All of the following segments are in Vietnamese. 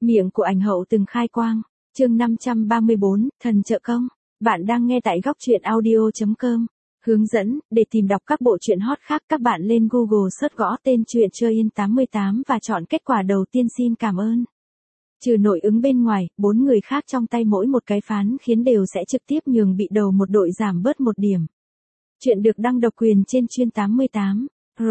Miệng của ảnh hậu từng khai quang. Chương 534, thần trợ công. Bạn đang nghe tại góc truyện audio.com. Hướng dẫn, để tìm đọc các bộ truyện hot khác các bạn lên Google search gõ tên truyện chơi in 88 và chọn kết quả đầu tiên xin cảm ơn. Trừ nội ứng bên ngoài, 4 người khác trong tay mỗi một cái phán khiến đều sẽ trực tiếp nhường bị đầu một đội giảm bớt 1 điểm. Chuyện được đăng độc quyền trên chuyên 88.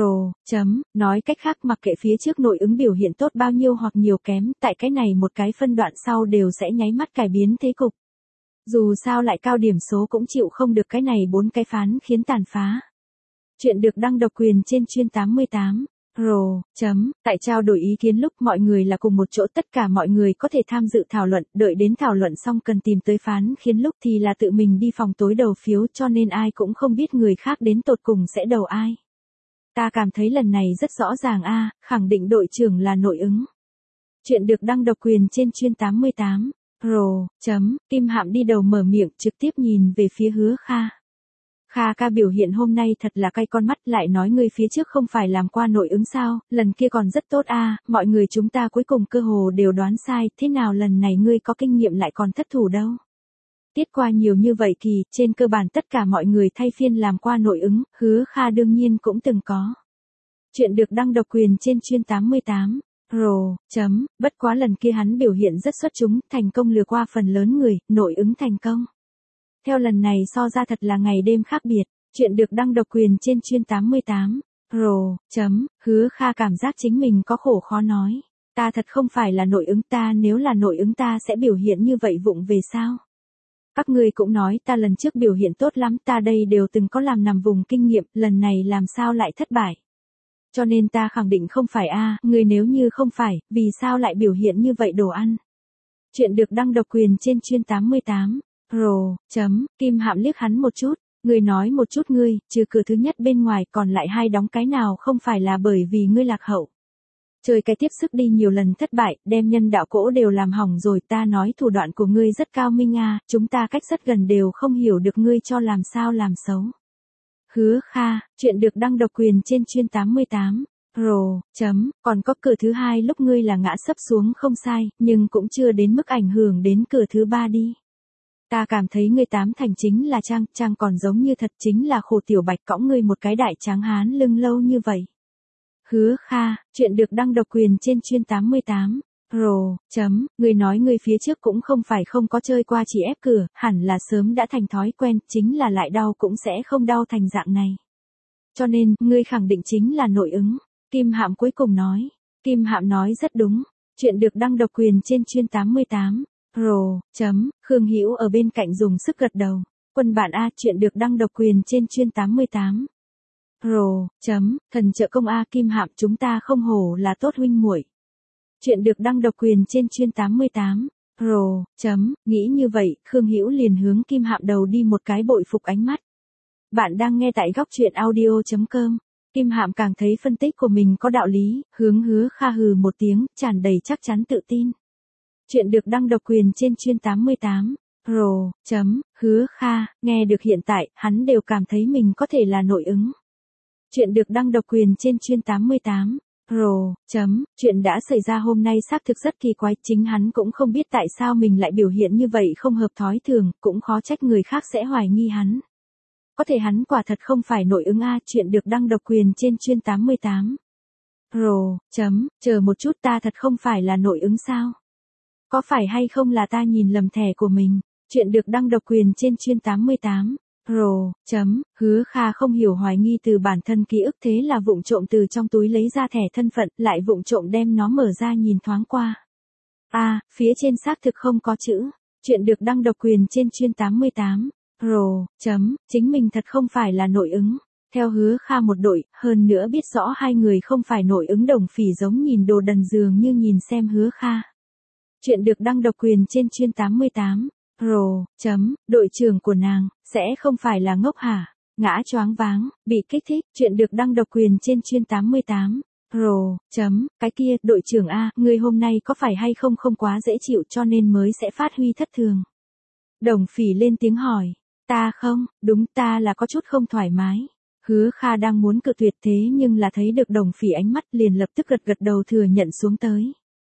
Nói cách khác mặc kệ phía trước nội ứng biểu hiện tốt bao nhiêu hoặc nhiều kém, tại cái này một cái phân đoạn sau đều sẽ nháy mắt cải biến thế cục. Dù sao lại cao điểm số cũng chịu không được cái này 4 cái phán khiến tàn phá. Chuyện được đăng độc quyền trên chuyên 88. Tại trao đổi ý kiến lúc mọi người là cùng một chỗ tất cả mọi người có thể tham dự thảo luận, đợi đến thảo luận xong cần tìm tới phán khiến lúc thì là tự mình đi phòng tối đầu phiếu cho nên ai cũng không biết người khác đến tột cùng sẽ đầu ai. Ta cảm thấy lần này rất rõ ràng khẳng định đội trưởng là nội ứng. Chuyện được đăng độc quyền trên chuyên 88. Kim Hạm đi đầu mở miệng trực tiếp nhìn về phía Hứa Kha. Kha ca biểu hiện hôm nay thật là cay con mắt, lại nói ngươi phía trước không phải làm qua nội ứng sao, lần kia còn rất tốt mọi người chúng ta cuối cùng cơ hồ đều đoán sai, thế nào lần này ngươi có kinh nghiệm lại còn thất thủ đâu. Tiết qua nhiều như vậy kỳ, trên cơ bản tất cả mọi người thay phiên làm qua nội ứng, Hứa Kha đương nhiên cũng từng có. Chuyện được đăng độc quyền trên chuyên 88. Bất quá lần kia hắn biểu hiện rất xuất chúng, thành công lừa qua phần lớn người, nội ứng thành công. Theo lần này so ra thật là ngày đêm khác biệt, chuyện được đăng độc quyền trên chuyên 88. Hứa Kha cảm giác chính mình có khổ khó nói. Ta thật không phải là nội ứng, ta nếu là nội ứng ta sẽ biểu hiện như vậy vụng về sao? Các ngươi cũng nói ta lần trước biểu hiện tốt lắm, ta đây đều từng có làm nằm vùng kinh nghiệm, lần này làm sao lại thất bại? Cho nên ta khẳng định không phải người nếu như không phải, vì sao lại biểu hiện như vậy đồ ăn? Chuyện được đăng độc quyền trên chuyên 88. Kim Hạm liếc hắn một chút, ngươi nói một chút ngươi, trừ cửa thứ nhất bên ngoài còn lại 2 đóng cái nào không phải là bởi vì ngươi lạc hậu. Chơi cái tiếp sức đi nhiều lần thất bại, đem nhân đạo cỗ đều làm hỏng rồi, ta nói thủ đoạn của ngươi rất cao minh chúng ta cách rất gần đều không hiểu được ngươi cho làm sao làm xấu. Hứa Kha, chuyện được đăng độc quyền trên chuyên 88. Còn có cửa thứ 2 lúc ngươi là ngã sấp xuống không sai, nhưng cũng chưa đến mức ảnh hưởng đến cửa thứ 3 đi. Ta cảm thấy ngươi 8 thành chính là trang còn giống như thật chính là khổ tiểu bạch cõng ngươi một cái đại tráng hán lưng lâu như vậy. Hứa Kha, chuyện được đăng độc quyền trên chuyên 88. Ngươi nói ngươi phía trước cũng không phải không có chơi qua chỉ ép cửa, hẳn là sớm đã thành thói quen, chính là lại đau cũng sẽ không đau thành dạng này. Cho nên, ngươi khẳng định chính là nội ứng. Kim Hạm cuối cùng nói. Kim Hạm nói rất đúng. Chuyện được đăng độc quyền trên chuyên 88. Khương Hữu ở bên cạnh dùng sức gật đầu. Quân bạn chuyện được đăng độc quyền trên chuyên 88. Thần trợ công Kim Hạm chúng ta không hổ là tốt huynh muội. Chuyện được đăng độc quyền trên chuyên 88. Nghĩ như vậy, Khương Hữu liền hướng Kim Hạm đầu đi một cái bội phục ánh mắt. Bạn đang nghe tại góc truyện audio.com. Kim Hạm càng thấy phân tích của mình có đạo lý, hướng Hứa Kha hừ một tiếng, tràn đầy chắc chắn tự tin. Chuyện được đăng độc quyền trên chuyên 88. Hứa Kha, nghe được hiện tại, hắn đều cảm thấy mình có thể là nội ứng. Chuyện được đăng độc quyền trên chuyên 88. Chuyện đã xảy ra hôm nay xác thực rất kỳ quái, chính hắn cũng không biết tại sao mình lại biểu hiện như vậy không hợp thói thường, cũng khó trách người khác sẽ hoài nghi hắn. Có thể hắn quả thật không phải nội ứng chuyện được đăng độc quyền trên chuyên 88. Chờ một chút, ta thật không phải là nội ứng sao? Có phải hay không là ta nhìn lầm thẻ của mình? Chuyện được đăng độc quyền trên chuyên 88. Hứa Kha không hiểu hoài nghi từ bản thân ký ức, thế là vụng trộm từ trong túi lấy ra thẻ thân phận, lại vụng trộm đem nó mở ra nhìn thoáng qua. Phía trên xác thực không có chữ. Chuyện được đăng độc quyền trên chuyên 88. Chính mình thật không phải là nội ứng. Theo Hứa Kha một đội, hơn nữa biết rõ 2 người không phải nội ứng Đồng Phỉ giống nhìn đồ đần dường như nhìn xem Hứa Kha. Chuyện được đăng độc quyền trên chuyên 88. Đội trưởng của nàng, sẽ không phải là ngốc hả? Ngã choáng váng, bị kích thích, chuyện được đăng độc quyền trên chuyên 88. Cái kia, đội trưởng ngươi hôm nay có phải hay không không quá dễ chịu cho nên mới sẽ phát huy thất thường? Đồng Phỉ lên tiếng hỏi. Ta không, đúng ta là có chút không thoải mái. Hứa Kha đang muốn cự tuyệt thế nhưng là thấy được Đồng Phỉ ánh mắt liền lập tức gật gật đầu thừa nhận xuống tới.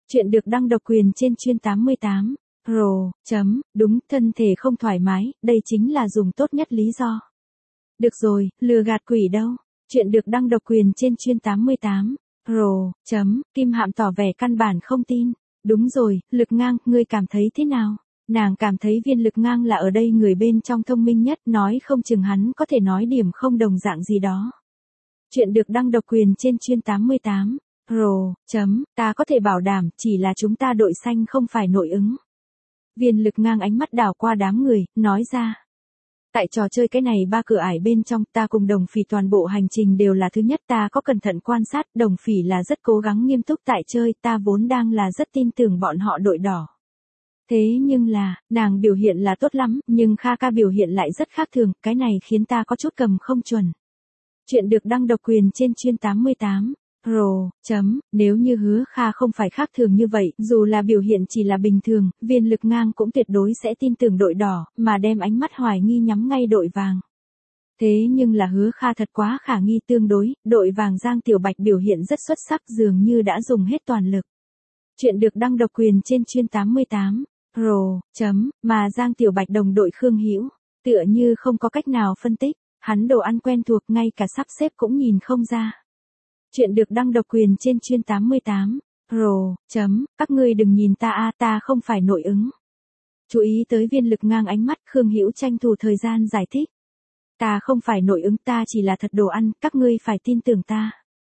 Chuyện được đăng độc quyền trên chuyên 88. Pro. Đúng, thân thể không thoải mái, đây chính là dùng tốt nhất lý do. Được rồi, lừa gạt quỷ đâu. Chuyện được đăng độc quyền trên chuyên 88. Pro. Kim Hạm tỏ vẻ căn bản không tin. Đúng rồi, Lực Ngang, ngươi cảm thấy thế nào? Nàng cảm thấy Viên Lực Ngang là ở đây người bên trong thông minh nhất, nói không chừng hắn có thể nói điểm không đồng dạng gì đó. Chuyện được đăng độc quyền trên chuyên 88. Pro. Ta có thể bảo đảm, chỉ là chúng ta đội xanh không phải nội ứng. Viên Lực Ngang ánh mắt đảo qua đám người, nói ra. Tại trò chơi cái này 3 cửa ải bên trong, ta cùng Đồng Phỉ toàn bộ hành trình đều là thứ nhất, ta có cẩn thận quan sát, Đồng Phỉ là rất cố gắng nghiêm túc tại chơi, ta vốn đang là rất tin tưởng bọn họ đội đỏ. Thế nhưng là, nàng biểu hiện là tốt lắm, nhưng Kha ca biểu hiện lại rất khác thường, cái này khiến ta có chút cầm không chuẩn. Chuyện được đăng độc quyền trên chuyên 88. Pro. Nếu như Hứa Kha không phải khác thường như vậy, dù là biểu hiện chỉ là bình thường, Viên Lực Ngang cũng tuyệt đối sẽ tin tưởng đội đỏ, mà đem ánh mắt hoài nghi nhắm ngay đội vàng. Thế nhưng là Hứa Kha thật quá khả nghi tương đối, đội vàng Giang Tiểu Bạch biểu hiện rất xuất sắc, dường như đã dùng hết toàn lực. Chuyện được đăng độc quyền trên chuyên 88. Pro. Mà Giang Tiểu Bạch đồng đội Khương Hữu tựa như không có cách nào phân tích, hắn đồ ăn quen thuộc, ngay cả sắp xếp cũng nhìn không ra. Chuyện được đăng độc quyền trên chuyên 88. Pro. Các ngươi đừng nhìn ta ta không phải nội ứng. Chú ý tới Viên Lực Ngang ánh mắt, Khương Hữu tranh thủ thời gian giải thích. Ta không phải nội ứng, ta chỉ là thật đồ ăn, các ngươi phải tin tưởng ta.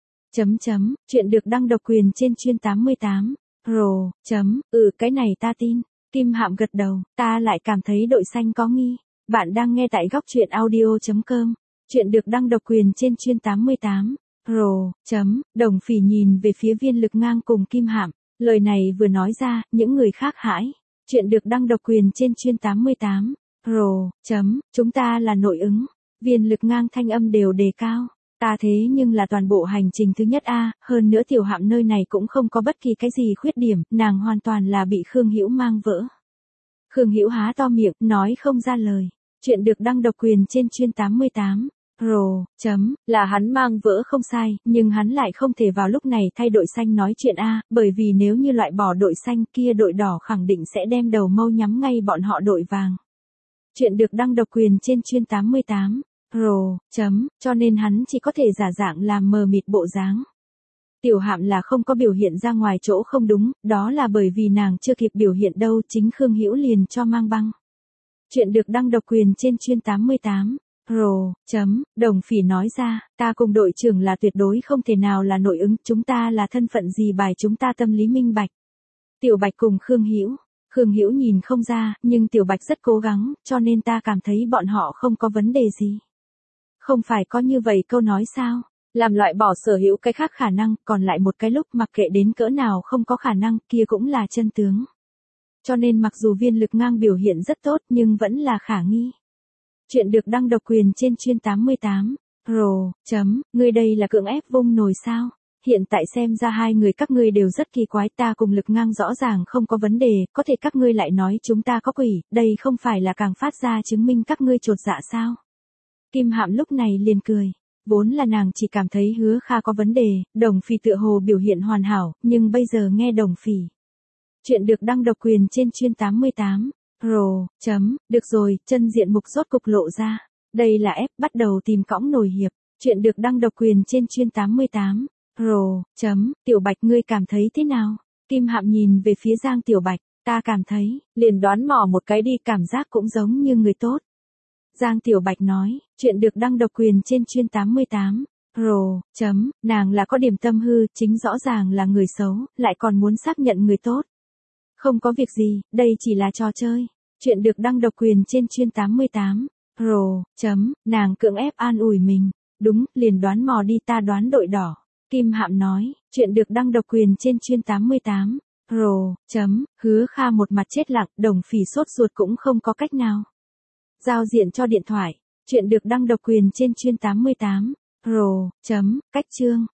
Chuyện được đăng độc quyền trên chuyên 88. Pro. Cái này ta tin. Kim Hạm gật đầu, ta lại cảm thấy đội xanh có nghi. Bạn đang nghe tại góc truyện audio.com. Chuyện được đăng độc quyền trên chuyên 88. Pro. Đồng Phỉ nhìn về phía Viên Lực Ngang cùng Kim Hạm. Lời này vừa nói ra, những người khác hãi. Chuyện được đăng độc quyền trên chuyên 88. Pro. Chúng ta là nội ứng. Viên Lực Ngang thanh âm đều đề cao. Ta thế nhưng là toàn bộ hành trình thứ nhất hơn nữa Tiểu Hạm nơi này cũng không có bất kỳ cái gì khuyết điểm, nàng hoàn toàn là bị Khương Hữu mang vỡ. Khương Hữu há to miệng, nói không ra lời. Chuyện được đăng độc quyền trên chuyên 88. Pro. Là hắn mang vỡ không sai, nhưng hắn lại không thể vào lúc này thay đội xanh nói chuyện bởi vì nếu như loại bỏ đội xanh kia, đội đỏ khẳng định sẽ đem đầu mâu nhắm ngay bọn họ đội vàng. Chuyện được đăng độc quyền trên chuyên 88. Pro. Cho nên hắn chỉ có thể giả dạng làm mờ mịt bộ dáng. Tiểu Hạm là không có biểu hiện ra ngoài chỗ không đúng, đó là bởi vì nàng chưa kịp biểu hiện đâu, chính Khương Hữu liền cho mang băng. Chuyện được đăng độc quyền trên chuyên 88. Pro. Đồng Phỉ nói ra, ta cùng đội trưởng là tuyệt đối không thể nào là nội ứng, chúng ta là thân phận gì bài chúng ta tâm lý minh bạch. Tiểu Bạch cùng Khương Hữu nhìn không ra, nhưng Tiểu Bạch rất cố gắng, cho nên ta cảm thấy bọn họ không có vấn đề gì. Không phải có như vậy câu nói sao? Làm loại bỏ sở hữu cái khác khả năng, còn lại một cái lúc mặc kệ đến cỡ nào không có khả năng, kia cũng là chân tướng. Cho nên mặc dù Viên Lực Ngang biểu hiện rất tốt nhưng vẫn là khả nghi. Chuyện được đăng độc quyền trên chuyên 88. Pro. Ngươi đây là cưỡng ép vung nồi sao? Hiện tại xem ra hai người các ngươi đều rất kỳ quái, ta cùng Lực Ngang rõ ràng không có vấn đề, có thể các ngươi lại nói chúng ta có quỷ, đây không phải là càng phát ra chứng minh các ngươi chột dạ sao? Kim Hạm lúc này liền cười. Vốn là nàng chỉ cảm thấy Hứa Kha có vấn đề, Đồng Phỉ tựa hồ biểu hiện hoàn hảo, nhưng bây giờ nghe Đồng Phỉ. Chuyện được đăng độc quyền trên chuyên 88. Pro. Được rồi, chân diện mục rốt cục lộ ra. Đây là ép bắt đầu tìm cõng nổi hiệp. Chuyện được đăng độc quyền trên chuyên 88. Pro. Tiểu Bạch ngươi cảm thấy thế nào? Kim Hạm nhìn về phía Giang Tiểu Bạch, ta cảm thấy, liền đoán mò một cái đi, cảm giác cũng giống như người tốt. Giang Tiểu Bạch nói, chuyện được đăng độc quyền trên chuyên 88. Pro. Nàng là có điểm tâm hư, chính rõ ràng là người xấu, lại còn muốn xác nhận người tốt. Không có việc gì, đây chỉ là trò chơi. Chuyện được đăng độc quyền trên chuyên 88. Pro. Nàng cưỡng ép an ủi mình. Đúng, liền đoán mò đi, ta đoán đội đỏ. Kim Hạm nói, chuyện được đăng độc quyền trên chuyên 88. Pro. Hứa Kha một mặt chết lặng, Đồng Phỉ sốt ruột cũng không có cách nào. Giao diện cho điện thoại. Chuyện được đăng độc quyền trên chuyên 88. Pro. Cách chương.